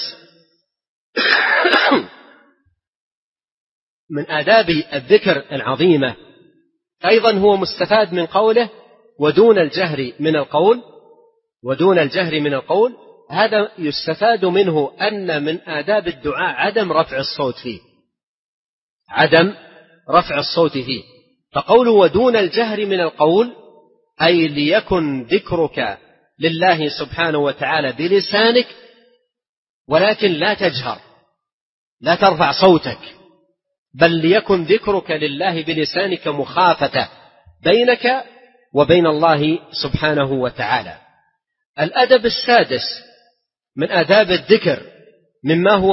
من آداب الذكر العظيمة أيضا هو مستفاد من قوله ودون الجهر من القول، ودون الجهر من القول، هذا يستفاد منه أن من آداب الدعاء عدم رفع الصوت فيه، عدم رفع الصوت فيه. فقوله ودون الجهر من القول أي ليكن ذكرك لله سبحانه وتعالى بلسانك، ولكن لا تجهر، لا ترفع صوتك، بل ليكن ذكرك لله بلسانك مخافة بينك وبين الله سبحانه وتعالى. الأدب السادس من آداب الذكر مما هو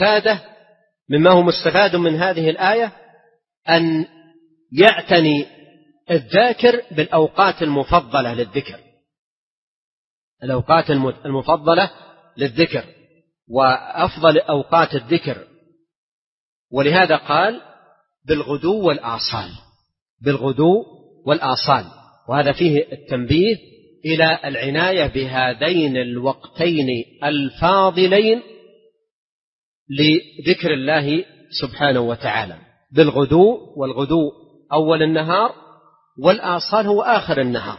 مستفاد من هذه الآية أن يعتني الذاكر بالأوقات المفضلة للذكر، الأوقات المفضلة للذكر وأفضل أوقات الذكر. ولهذا قال بالغدو والآصال، بالغدو والآصال، وهذا فيه التنبيه إلى العناية بهذين الوقتين الفاضلين لذكر الله سبحانه وتعالى، بالغدو، والغدو أول النهار، والآصال هو آخر النهار.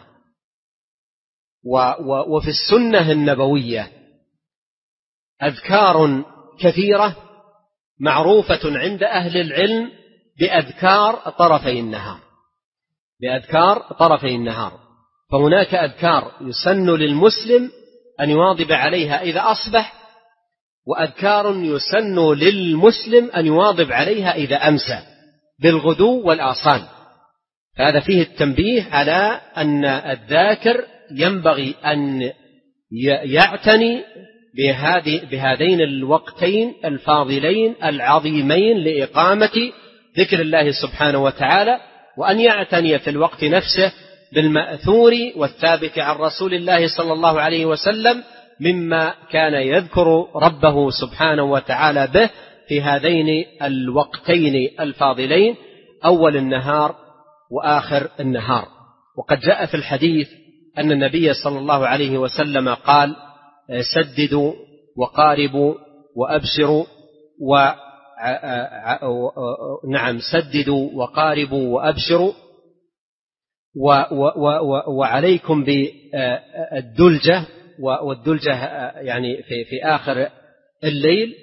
وفي السنة النبوية أذكار كثيرة معروفة عند أهل العلم بأذكار طرفي النهار، بأذكار طرفي النهار. فهناك أذكار يسن للمسلم أن يواظب عليها إذا أصبح، وأذكار يسن للمسلم أن يواظب عليها إذا أمسى، بالغدو والآصال. هذا فيه التنبيه على أن الذاكر ينبغي أن يعتني بهذين الوقتين الفاضلين العظيمين لإقامة ذكر الله سبحانه وتعالى، وأن يعتني في الوقت نفسه بالمأثور والثابت عن رسول الله صلى الله عليه وسلم مما كان يذكر ربه سبحانه وتعالى به في هذين الوقتين الفاضلين، أول النهار وآخر النهار. وقد جاء في الحديث أن النبي صلى الله عليه وسلم قال سددوا وقاربوا وأبشروا نعم سددوا وقاربوا وأبشروا وعليكم بالدلجة، والدلجة يعني في آخر الليل.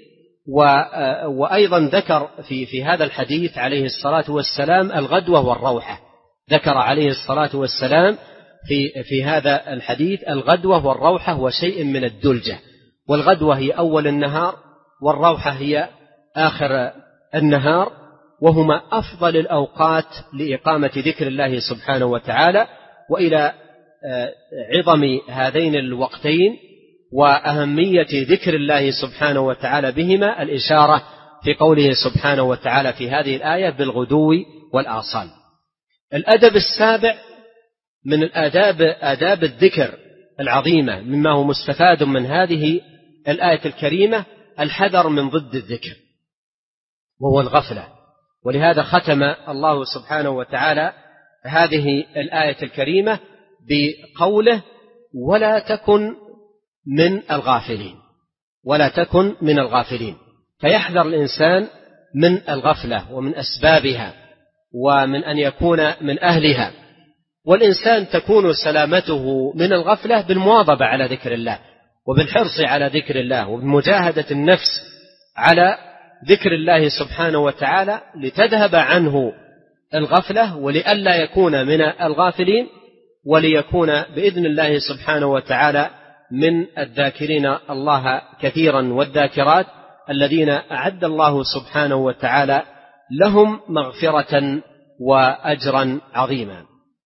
وأيضا ذكر في هذا الحديث عليه الصلاة والسلام الغدوة والروحة، ذكر عليه الصلاة والسلام في هذا الحديث الغدوة والروحة وشيء من الدلجة. والغدوة هي أول النهار، والروحة هي آخر النهار، وهما أفضل الأوقات لإقامة ذكر الله سبحانه وتعالى. وإلى عظم هذين الوقتين وأهمية ذكر الله سبحانه وتعالى بهما الإشارة في قوله سبحانه وتعالى في هذه الآية بالغدو والآصال. الأدب السابع من آداب الذكر العظيمة مما هو مستفاد من هذه الآية الكريمة الحذر من ضد الذكر وهو الغفلة. ولهذا ختم الله سبحانه وتعالى هذه الآية الكريمة بقوله ولا تكن من الغافلين، ولا تكن من الغافلين. فيحذر الإنسان من الغفلة ومن أسبابها ومن أن يكون من أهلها. والإنسان تكون سلامته من الغفلة بالمواظبة على ذكر الله وبالحرص على ذكر الله وبمجاهدة النفس على ذكر الله سبحانه وتعالى لتذهب عنه الغفلة ولئلا يكون من الغافلين، وليكون بإذن الله سبحانه وتعالى من الذاكرين الله كثيرا والذاكرات الذين أعد الله سبحانه وتعالى لهم مغفرة وأجرا عظيما.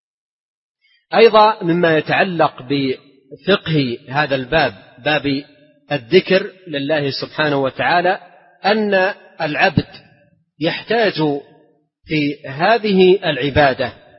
أيضا مما يتعلق بفقه هذا الباب، باب الذكر لله سبحانه وتعالى، أن العبد يحتاج في هذه العبادة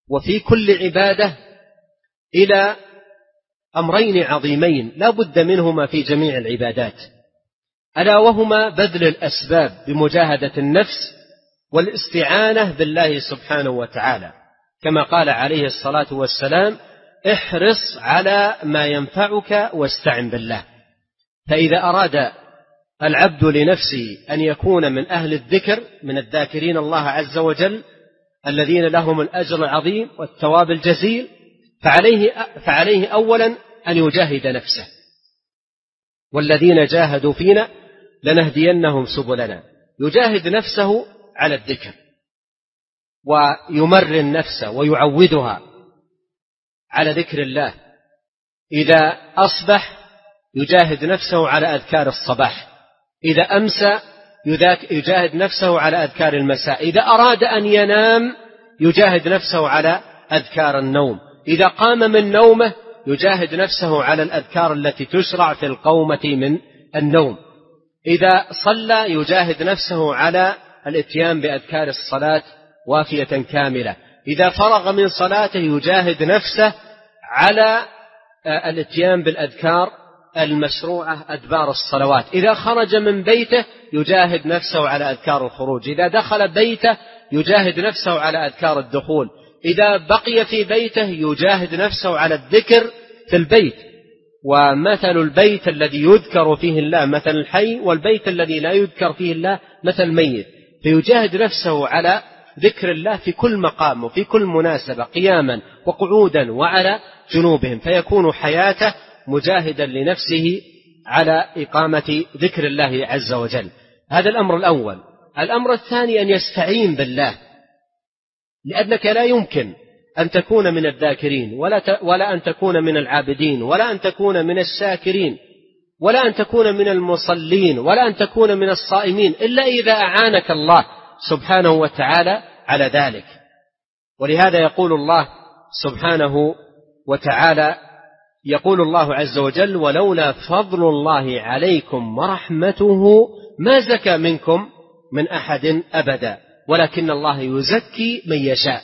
وفي كل عبادة إلى أمرين عظيمين لا بد منهما في جميع العبادات، ألا وهما بذل الأسباب بمجاهدة النفس والاستعانة بالله سبحانه وتعالى، كما قال عليه الصلاة والسلام: احرص على ما ينفعك واستعن بالله. فإذا أراد العبد لنفسه أن يكون من أهل الذكر، من الذاكرين الله عز وجل الذين لهم الأجر العظيم والثواب الجزيل، فعليه أولا أن يجاهد نفسه، والذين جاهدوا فينا لنهدينهم سبلنا. يجاهد نفسه على الذكر ويمرن نفسه ويعودها على ذكر الله. إذا أصبح يجاهد نفسه على أذكار الصباح، إذا أمسى يجاهد نفسه على أذكار المساء، إذا أراد أن ينام يجاهد نفسه على أذكار النوم، إذا قام من نومه يجاهد نفسه على الأذكار التي تشرع في القومة من النوم، إذا صلى يجاهد نفسه على الاتيان بأذكار الصلاة وافية كاملة، إذا فرغ من صلاته يجاهد نفسه على الاتيان بالأذكار المشروعة أدبار الصلوات، إذا خرج من بيته يجاهد نفسه على أذكار الخروج، إذا دخل بيته يجاهد نفسه على أذكار الدخول، إذا بقي في بيته يجاهد نفسه على الذكر في البيت. ومثل البيت الذي يذكر فيه الله مثل الحي، والبيت الذي لا يذكر فيه الله مثل الميت. فيجاهد نفسه على ذكر الله في كل مقام وفي كل مناسبة، قياما وقعودا وعلى جنوبهم، فيكون حياته مجاهدا لنفسه على إقامة ذكر الله عز وجل. هذا الأمر الأول. الأمر الثاني أن يستعين بالله، لأنك لا يمكن أن تكون من الذاكرين ولا أن تكون من العابدين ولا أن تكون من الشاكرين ولا أن تكون من المصلين ولا أن تكون من الصائمين إلا إذا أعانك الله سبحانه وتعالى على ذلك. ولهذا يقول الله سبحانه وتعالى، يقول الله عز وجل: ولولا فضل الله عليكم ورحمته ما زكى منكم من أحد أبدا ولكن الله يزكي من يشاء.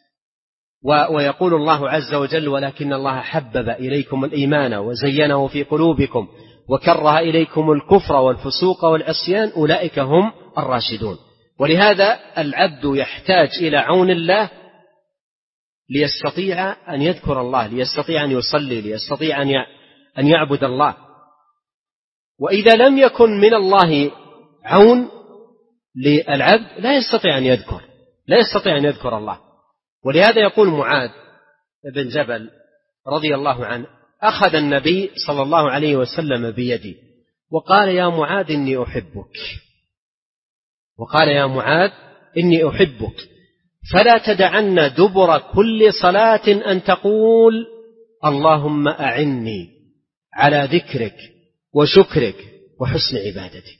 ويقول الله عز وجل: ولكن الله حبب إليكم الإيمان وزينه في قلوبكم وكره إليكم الكفر والفسوق والعصيان أولئك هم الراشدون. ولهذا العبد يحتاج إلى عون الله ليستطيع أن يذكر الله، ليستطيع أن يصلي، ليستطيع أن يعبد الله. وإذا لم يكن من الله عون للعبد لا يستطيع أن يذكر الله. ولهذا يقول معاذ بن جبل رضي الله عنه: أخذ النبي صلى الله عليه وسلم بيدي وقال: يا معاذ إني أحبك فلا تدعن دبر كل صلاة أن تقول: اللهم أعني على ذكرك وشكرك وحسن عبادتك.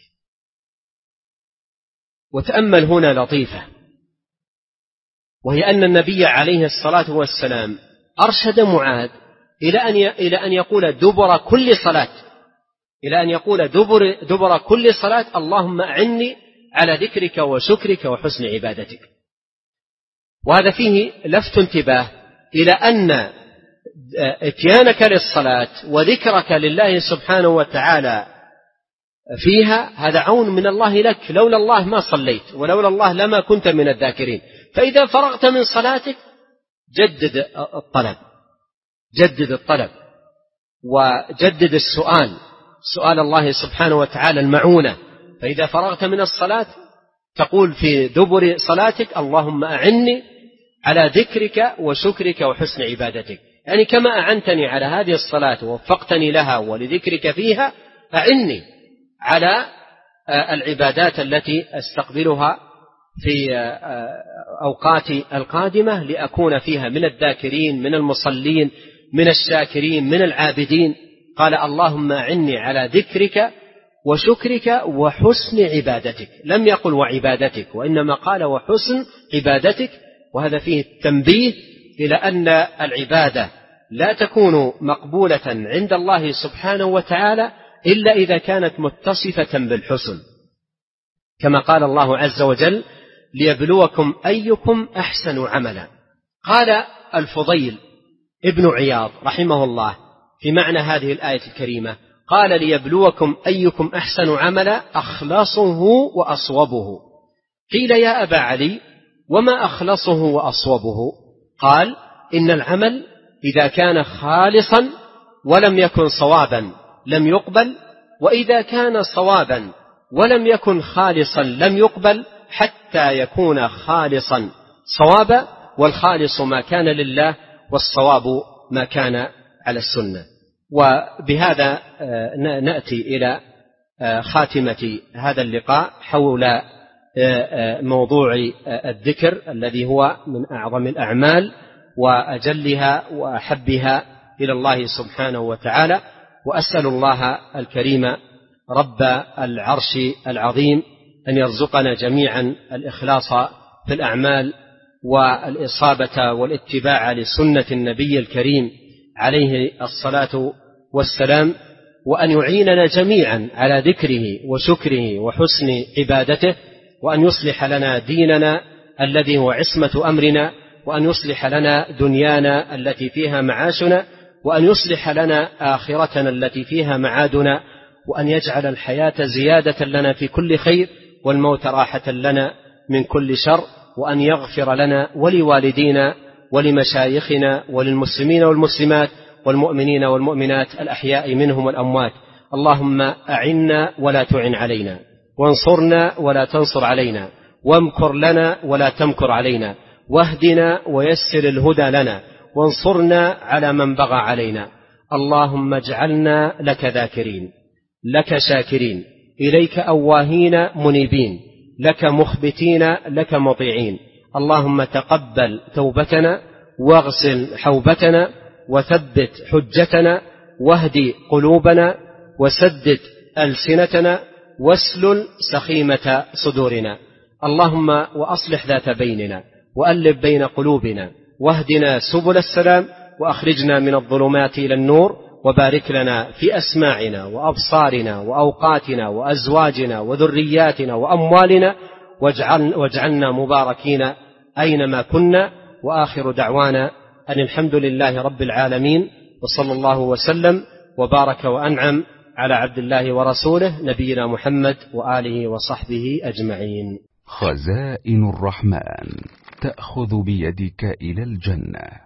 وتأمل هنا لطيفة، وهي أن النبي عليه الصلاة والسلام أرشد معاذ إلى أن يقول دبر كل صلاة اللهم أعني على ذكرك وشكرك وحسن عبادتك. وهذا فيه لفت انتباه إلى أن اتيانك للصلاة وذكرك لله سبحانه وتعالى فيها هذا عون من الله لك، لولا الله ما صليت، ولولا الله لما كنت من الذاكرين. فإذا فرغت من صلاتك جدد الطلب وجدد سؤال الله سبحانه وتعالى المعونة. فإذا فرغت من الصلاة تقول في دبر صلاتك: اللهم أعني على ذكرك وشكرك وحسن عبادتك، يعني كما أعنتني على هذه الصلاة ووفقتني لها ولذكرك فيها، أعني على العبادات التي أستقبلها في أوقاتي القادمة لأكون فيها من الذاكرين، من المصلين، من الشاكرين، من العابدين. قال: اللهم أعني على ذكرك وشكرك وحسن عبادتك، لم يقل وعبادتك، وإنما قال وحسن عبادتك. وهذا فيه التنبيه إلى أن العبادة لا تكون مقبولة عند الله سبحانه وتعالى إلا إذا كانت متصفة بالحسن، كما قال الله عز وجل: ليبلوكم أيكم أحسن عملا. قال الفضيل ابن عياض رحمه الله في معنى هذه الآية الكريمة، قال ليبلوكم أيكم أحسن عملا أخلصه وأصوبه. قيل يا أبا علي وما أخلصه وأصوبه؟ قال إن العمل إذا كان خالصا ولم يكن صوابا لم يقبل، وإذا كان صوابا ولم يكن خالصا لم يقبل، حتى يكون خالصا صوابا، والخالص ما كان لله والصواب ما كان على السنة. وبهذا نأتي إلى خاتمة هذا اللقاء حول موضوع الذكر الذي هو من أعظم الأعمال وأجلها وأحبها إلى الله سبحانه وتعالى. وأسأل الله الكريم رب العرش العظيم أن يرزقنا جميعا الإخلاص في الأعمال والإصابة والاتباع لسنة النبي الكريم عليه الصلاة والسلام، وأن يعيننا جميعا على ذكره وشكره وحسن عبادته، وأن يصلح لنا ديننا الذي هو عصمة أمرنا، وأن يصلح لنا دنيانا التي فيها معاشنا، وأن يصلح لنا آخرتنا التي فيها معادنا، وأن يجعل الحياة زيادة لنا في كل خير والموت راحة لنا من كل شر، وأن يغفر لنا ولوالدينا ولمشايخنا وللمسلمين والمسلمات والمؤمنين والمؤمنات الأحياء منهم والأموات. اللهم أعنا ولا تعن علينا، وانصرنا ولا تنصر علينا، وامكر لنا ولا تمكر علينا، واهدنا ويسر الهدى لنا، وانصرنا على من بغى علينا. اللهم اجعلنا لك ذاكرين، لك شاكرين، إليك أواهين منيبين، لك مخبتين، لك مطيعين. اللهم تقبل توبتنا، واغسل حوبتنا، وثبت حجتنا، واهدي قلوبنا، وسدد ألسنتنا، واسلل سخيمة صدورنا. اللهم وأصلح ذات بيننا، وألف بين قلوبنا، واهدنا سبل السلام، وأخرجنا من الظلمات إلى النور، وبارك لنا في أسماعنا وأبصارنا وأوقاتنا وأزواجنا وذرياتنا وأموالنا، واجعلنا مباركين أينما كنا. وآخر دعوانا أن الحمد لله رب العالمين، وصلى الله وسلم وبارك وأنعم على عبد الله ورسوله نبينا محمد وآله وصحبه أجمعين. خزائن الرحمن تأخذ بيدك إلى الجنة.